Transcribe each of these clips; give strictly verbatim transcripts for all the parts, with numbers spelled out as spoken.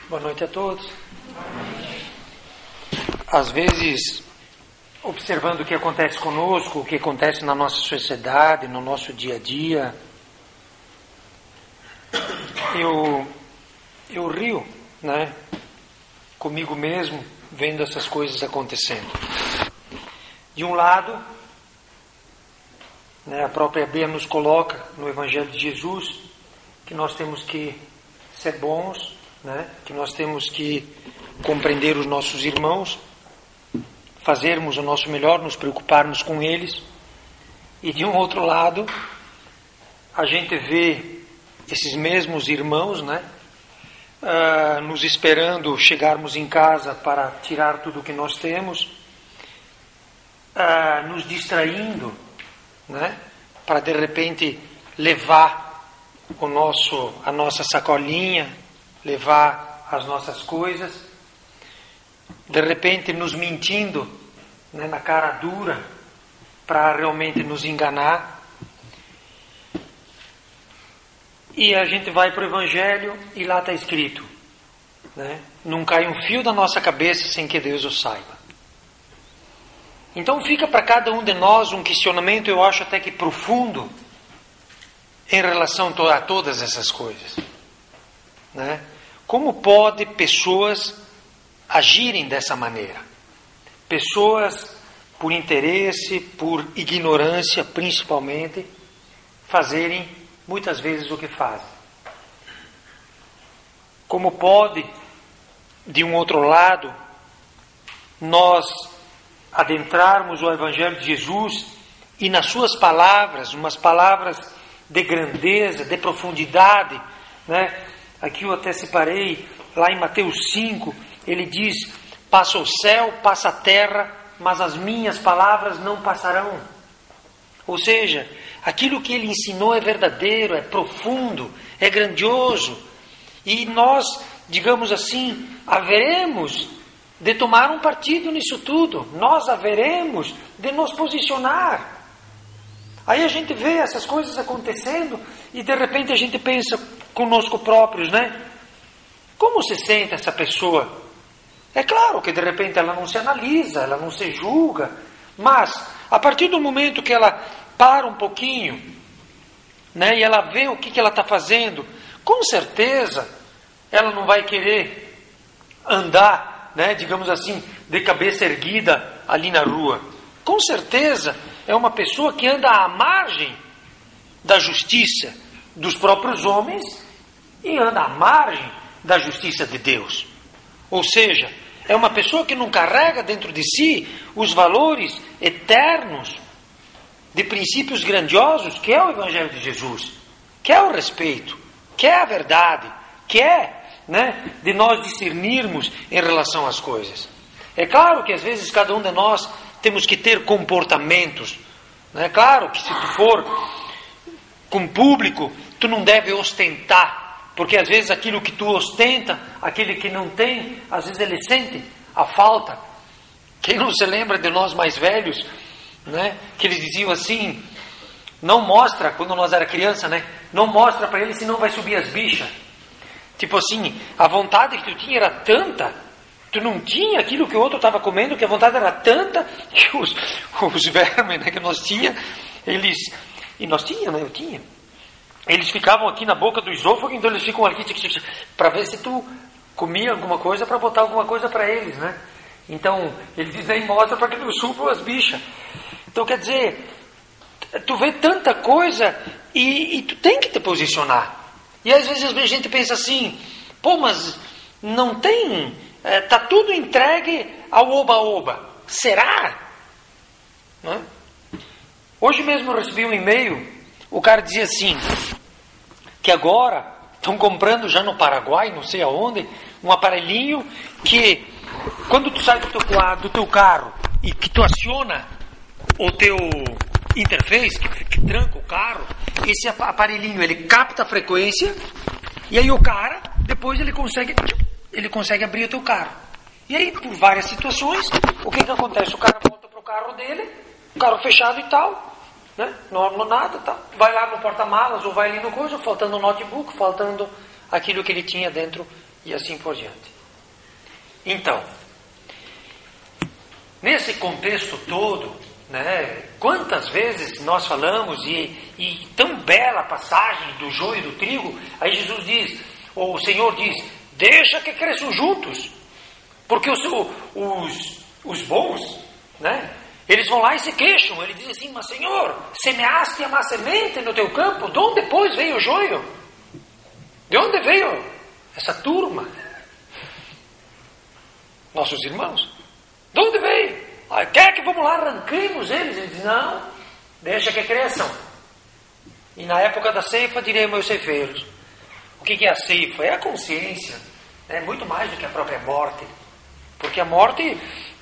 Boa noite a todos. Às vezes, observando o que acontece conosco, o que acontece na nossa sociedade, no nosso dia a dia, eu, eu rio, né, comigo mesmo, vendo essas coisas acontecendo. De um lado, né, a própria Bíblia nos coloca no Evangelho de Jesus que nós temos que ser bons, né, que nós temos que compreender os nossos irmãos, fazermos o nosso melhor, nos preocuparmos com eles. E de um outro lado, a gente vê esses mesmos irmãos, né, uh, nos esperando chegarmos em casa para tirar tudo o que nós temos, uh, nos distraindo, né, para de repente levar o nosso, a nossa sacolinha, levar as nossas coisas, de repente nos mentindo, né, na cara dura, para realmente nos enganar. E a gente vai para o Evangelho e lá está escrito, né, não cai um fio da nossa cabeça sem que Deus o saiba. Então fica para cada um de nós um questionamento, eu acho até que profundo, em relação a todas essas coisas, né? Como pode pessoas agirem dessa maneira? Pessoas, por interesse, por ignorância principalmente, fazerem muitas vezes o que fazem. Como pode, de um outro lado, nós adentrarmos o Evangelho de Jesus e nas suas palavras, umas palavras de grandeza, de profundidade, né? Aqui eu até separei, lá em Mateus cinco, ele diz: passa o céu, passa a terra, mas as minhas palavras não passarão. Ou seja, aquilo que ele ensinou é verdadeiro, é profundo, é grandioso. E nós, digamos assim, haveremos de tomar um partido nisso tudo. Nós haveremos de nos posicionar. Aí a gente vê essas coisas acontecendo e de repente a gente pensa conosco próprios, né? Como se sente essa pessoa? É claro que de repente ela não se analisa, ela não se julga, mas a partir do momento que ela para um pouquinho, né, e ela vê o que, que ela está fazendo, com certeza ela não vai querer andar, né, digamos assim, de cabeça erguida ali na rua. Com certeza é uma pessoa que anda à margem da justiça dos próprios homens e anda à margem da justiça de Deus. Ou seja, é uma pessoa que não carrega dentro de si os valores eternos de princípios grandiosos que é o Evangelho de Jesus, que é o respeito, que é a verdade, que é, né, de nós discernirmos em relação às coisas. É claro que às vezes cada um de nós temos que ter comportamentos. É claro que se tu for com público, tu não deve ostentar, porque às vezes aquilo que tu ostenta, aquele que não tem, às vezes ele sente a falta. Quem não se lembra de nós mais velhos, né, que eles diziam assim: não mostra, quando nós era criança, né, não mostra para ele, senão vai subir as bichas. Tipo assim, a vontade que tu tinha era tanta, tu não tinha aquilo que o outro estava comendo, que a vontade era tanta, que os, os vermes, né, que nós tinha, eles, e nós tinha, né, eu tinha, eles ficavam aqui na boca do esôfago, então eles ficam aqui para ver se tu comia alguma coisa, para botar alguma coisa para eles, né? Então, eles dizem, mostra para que não subam as bichas. Então, quer dizer, tu vê tanta coisa e, e tu tem que te posicionar. E às vezes a gente pensa assim, pô, mas não tem, está é, tudo entregue ao oba-oba. Será? Né? Hoje mesmo eu recebi um e-mail, o cara dizia assim, que agora estão comprando já no Paraguai, não sei aonde, um aparelhinho que quando tu sai do teu, do teu carro e que tu aciona o teu interface, que, que tranca o carro, esse aparelhinho ele capta a frequência e aí o cara, depois ele consegue, ele consegue abrir o teu carro. E aí, por várias situações, o que que acontece? O cara volta pro carro dele, o carro fechado e tal, né? Não arrumou nada, tal. Vai lá no porta-malas ou vai ali no coisa, faltando o notebook, faltando aquilo que ele tinha dentro e assim por diante. Então, nesse contexto todo, né, quantas vezes nós falamos, e, e tão bela a passagem do joio e do trigo, aí Jesus diz, ou o Senhor diz, deixa que cresçam juntos, porque os, os, os bons, né, eles vão lá e se queixam, ele diz assim, mas Senhor, semeaste a má semente no teu campo, de onde depois veio o joio? De onde veio essa turma? Nossos irmãos, de onde veio? Ah, quer que vamos lá, arranquemos eles? Ele diz, não, deixa que cresçam. E na época da ceifa, direi meus ceifeiros. O que é a ceifa? É a consciência, é muito mais do que a própria morte. Porque a morte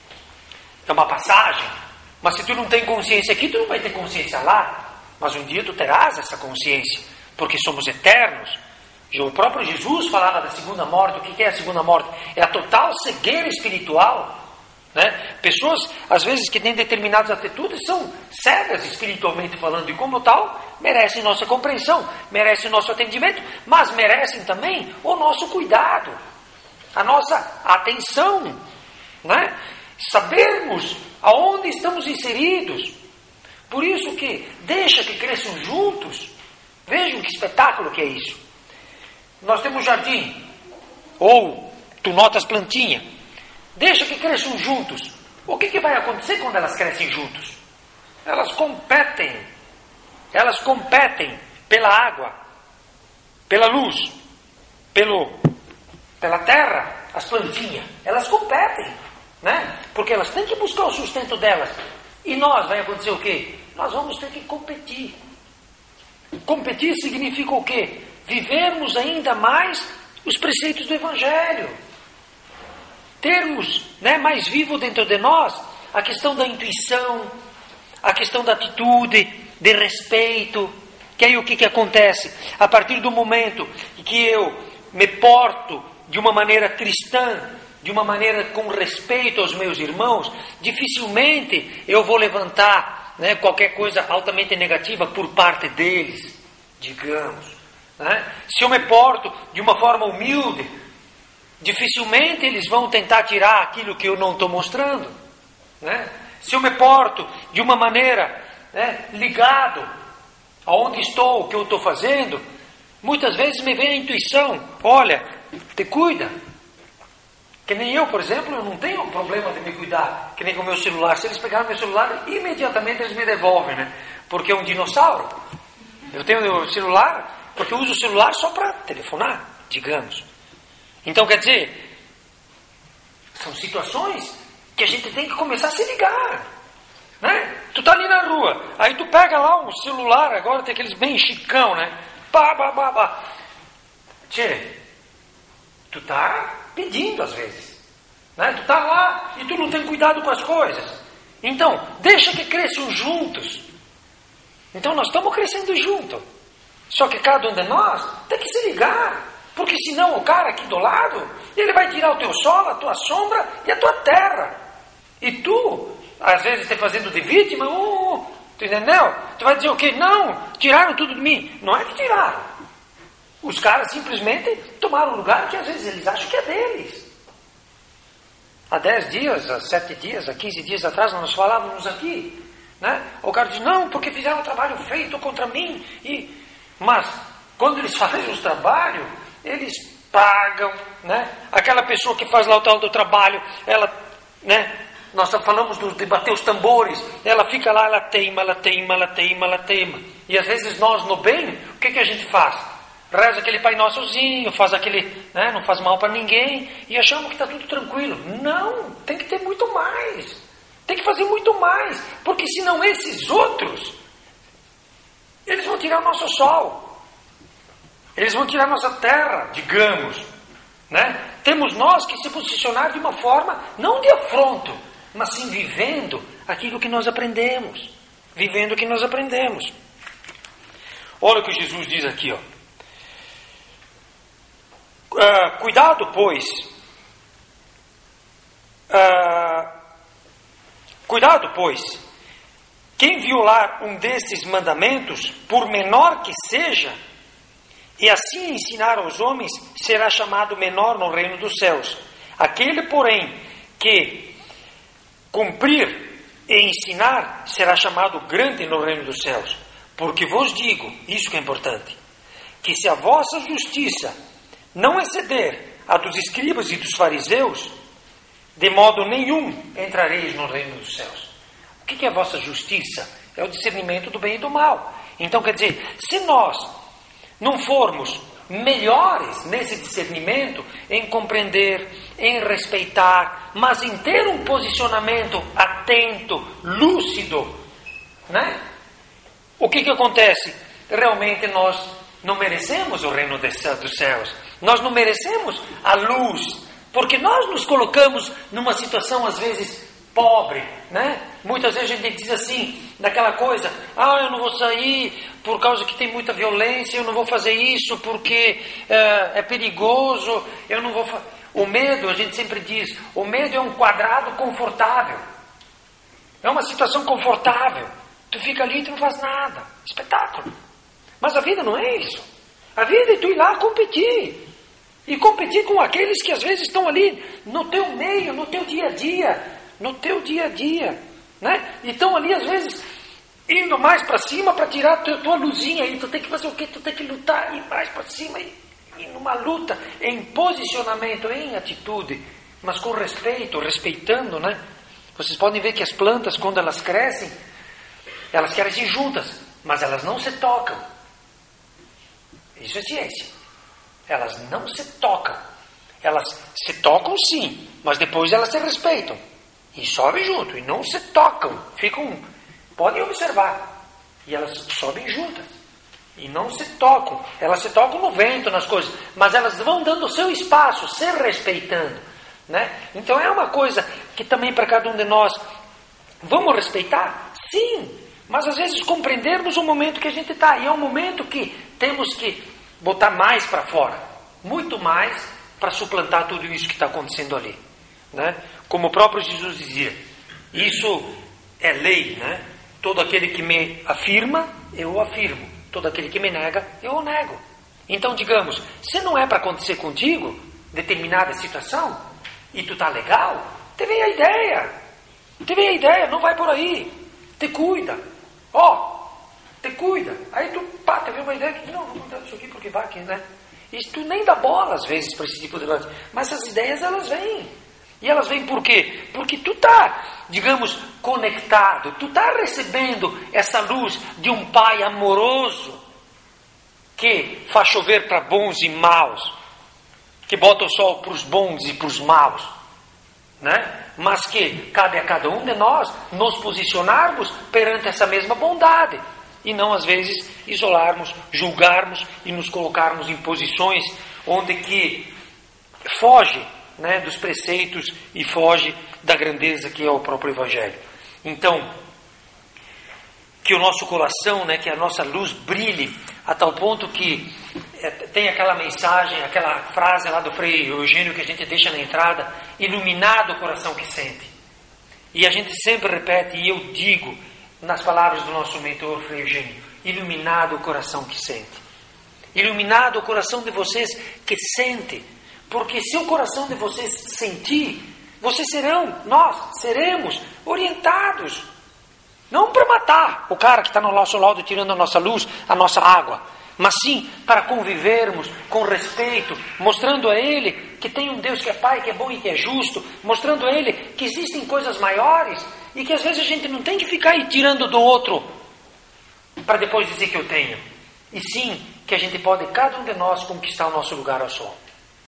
é uma passagem, mas se tu não tem consciência aqui, tu não vai ter consciência lá. Mas um dia tu terás essa consciência, porque somos eternos. O próprio Jesus falava da segunda morte. O que é a segunda morte? É a total cegueira espiritual, né? Pessoas, às vezes, que têm determinadas atitudes são cegas espiritualmente falando, e como tal, merecem nossa compreensão, merecem nosso atendimento, mas merecem também o nosso cuidado, a nossa atenção, né? Sabermos aonde estamos inseridos. Por isso que deixa que cresçam juntos. Vejam que espetáculo que é isso. Nós temos jardim, ou tu notas plantinha, deixa que cresçam juntos. O que, que vai acontecer quando elas crescem juntos? Elas competem, elas competem pela água, pela luz, pelo, pela terra, as plantinhas, elas competem, né? Porque elas têm que buscar o sustento delas. E nós, vai acontecer o quê? Nós vamos ter que competir. Competir significa o quê? Vivermos ainda mais os preceitos do Evangelho. Termos, né, mais vivo dentro de nós a questão da intuição, a questão da atitude, de respeito. Que aí o que, que acontece? A partir do momento que eu me porto de uma maneira cristã, de uma maneira com respeito aos meus irmãos, dificilmente eu vou levantar, né, qualquer coisa altamente negativa por parte deles, digamos. Né? Se eu me porto de uma forma humilde, dificilmente eles vão tentar tirar aquilo que eu não estou mostrando. Né? Se eu me porto de uma maneira, né, ligado aonde estou, o que eu estou fazendo, muitas vezes me vem a intuição, olha, te cuida. Que nem eu, por exemplo, eu não tenho problema de me cuidar, que nem com o meu celular. Se eles pegarem meu celular, imediatamente eles me devolvem, né? Porque é um dinossauro. Eu tenho o celular porque eu uso o celular só para telefonar, digamos. Então, quer dizer, são situações que a gente tem que começar a se ligar, né? Tu tá ali na rua, aí tu pega lá um celular, agora tem aqueles bem chicão, né? Pá, pá, pá, pá. Tchê, tu tá pedindo às vezes, né? Tu tá lá e tu não tem cuidado com as coisas. Então, deixa que cresçam juntos. Então, nós estamos crescendo juntos. Só que cada um de nós tem que se ligar. Porque senão o cara aqui do lado, ele vai tirar o teu sol, a tua sombra e a tua terra. E tu, às vezes, está fazendo de vítima, uh, tu entendeu? Tu vai dizer o quê? Não, tiraram tudo de mim. Não é que tiraram. Os caras simplesmente tomaram um lugar que às vezes eles acham que é deles. Há dez dias, há sete dias, há quinze dias atrás, nós falávamos aqui, né? O cara diz, não, porque fizeram um trabalho feito contra mim. E... Mas, quando eles fazem os trabalhos, eles pagam, né? Aquela pessoa que faz lá o tal do trabalho, ela, né? Nós falamos do, de bater os tambores, ela fica lá, ela teima, ela teima, ela teima, ela teima. E às vezes nós, no bem, o que, que a gente faz? Reza aquele Pai Nossozinho, faz aquele, né? Não faz mal para ninguém, e achamos que está tudo tranquilo. Não, tem que ter muito mais. Tem que fazer muito mais, porque senão esses outros, eles vão tirar nosso sol. Eles vão tirar nossa terra, digamos, né? Temos nós que se posicionar de uma forma, não de afronto, mas sim vivendo aquilo que nós aprendemos. Vivendo o que nós aprendemos. Olha o que Jesus diz aqui, ó. Uh, cuidado, pois. Uh, cuidado, pois. Quem violar um desses mandamentos, por menor que seja, e assim ensinar aos homens, será chamado menor no reino dos céus. Aquele, porém, que cumprir e ensinar, será chamado grande no reino dos céus. Porque vos digo, isso que é importante, que se a vossa justiça não exceder a dos escribas e dos fariseus, de modo nenhum entrareis no reino dos céus. O que é a vossa justiça? É o discernimento do bem e do mal. Então, quer dizer, se nós não formos melhores nesse discernimento, em compreender, em respeitar, mas em ter um posicionamento atento, lúcido, né? O que que acontece? Realmente nós não merecemos o reino dos céus. Nós não merecemos a luz, porque nós nos colocamos numa situação às vezes pobre, né? Muitas vezes a gente diz assim, daquela coisa, ah, eu não vou sair por causa que tem muita violência, eu não vou fazer isso porque é, é perigoso, eu não vou fa-. O medo, a gente sempre diz, o medo é um quadrado confortável, é uma situação confortável, tu fica ali e tu não faz nada, espetáculo. Mas a vida não é isso. A vida é tu ir lá competir, e competir com aqueles que às vezes estão ali no teu meio, no teu dia a dia, no teu dia a dia, né? E estão ali às vezes indo mais para cima para tirar a tua, tua luzinha aí, tu tem que fazer o quê? Tu tem que lutar, ir mais para cima, e, e numa luta, em posicionamento, em atitude, mas com respeito, respeitando, né? Vocês podem ver que as plantas, quando elas crescem, elas crescem juntas, mas elas não se tocam. Isso é ciência. Elas não se tocam. Elas se tocam sim, mas depois elas se respeitam. E sobem junto, e não se tocam. Ficam, podem observar. E elas sobem juntas. E não se tocam. Elas se tocam no vento, nas coisas. Mas elas vão dando o seu espaço, se respeitando, né? Então é uma coisa que também para cada um de nós, vamos respeitar? Sim. Mas às vezes compreendermos o momento que a gente está. E é um momento que temos que botar mais para fora. Muito mais para suplantar tudo isso que está acontecendo ali, né? Como o próprio Jesus dizia, isso é lei, né? Todo aquele que me afirma, eu o afirmo. Todo aquele que me nega, eu o nego. Então, digamos, se não é para acontecer contigo determinada situação, e tu tá legal, te vem a ideia. Te vem a ideia, não vai por aí. Te cuida. Ó, oh, te cuida. Aí tu, pá, te vem uma ideia que, não, vou mandar isso aqui porque vai aqui, né? E tu nem dá bola às vezes para esse tipo de coisa. Mas essas ideias, elas vêm. E elas vêm por quê? Porque tu está, digamos, conectado. Tu está recebendo essa luz de um Pai amoroso que faz chover para bons e maus, que bota o sol para os bons e para os maus, né? Mas que cabe a cada um de nós nos posicionarmos perante essa mesma bondade. E não, às vezes, isolarmos, julgarmos e nos colocarmos em posições onde que foge, né, dos preceitos e foge da grandeza que é o próprio Evangelho. Então, que o nosso coração, né, que a nossa luz brilhe a tal ponto que é, tem aquela mensagem, aquela frase lá do Frei Eugênio que a gente deixa na entrada, iluminado o coração que sente. E a gente sempre repete, e eu digo nas palavras do nosso mentor Frei Eugênio, iluminado o coração que sente. Iluminado o coração de vocês que sente. Porque se o coração de vocês sentir, vocês serão, nós seremos orientados. Não para matar o cara que está no nosso lado tirando a nossa luz, a nossa água. Mas sim para convivermos com respeito, mostrando a ele que tem um Deus que é Pai, que é bom e que é justo. Mostrando a ele que existem coisas maiores e que às vezes a gente não tem que ficar aí tirando do outro para depois dizer que eu tenho. E sim que a gente pode, cada um de nós, conquistar o nosso lugar ao sol.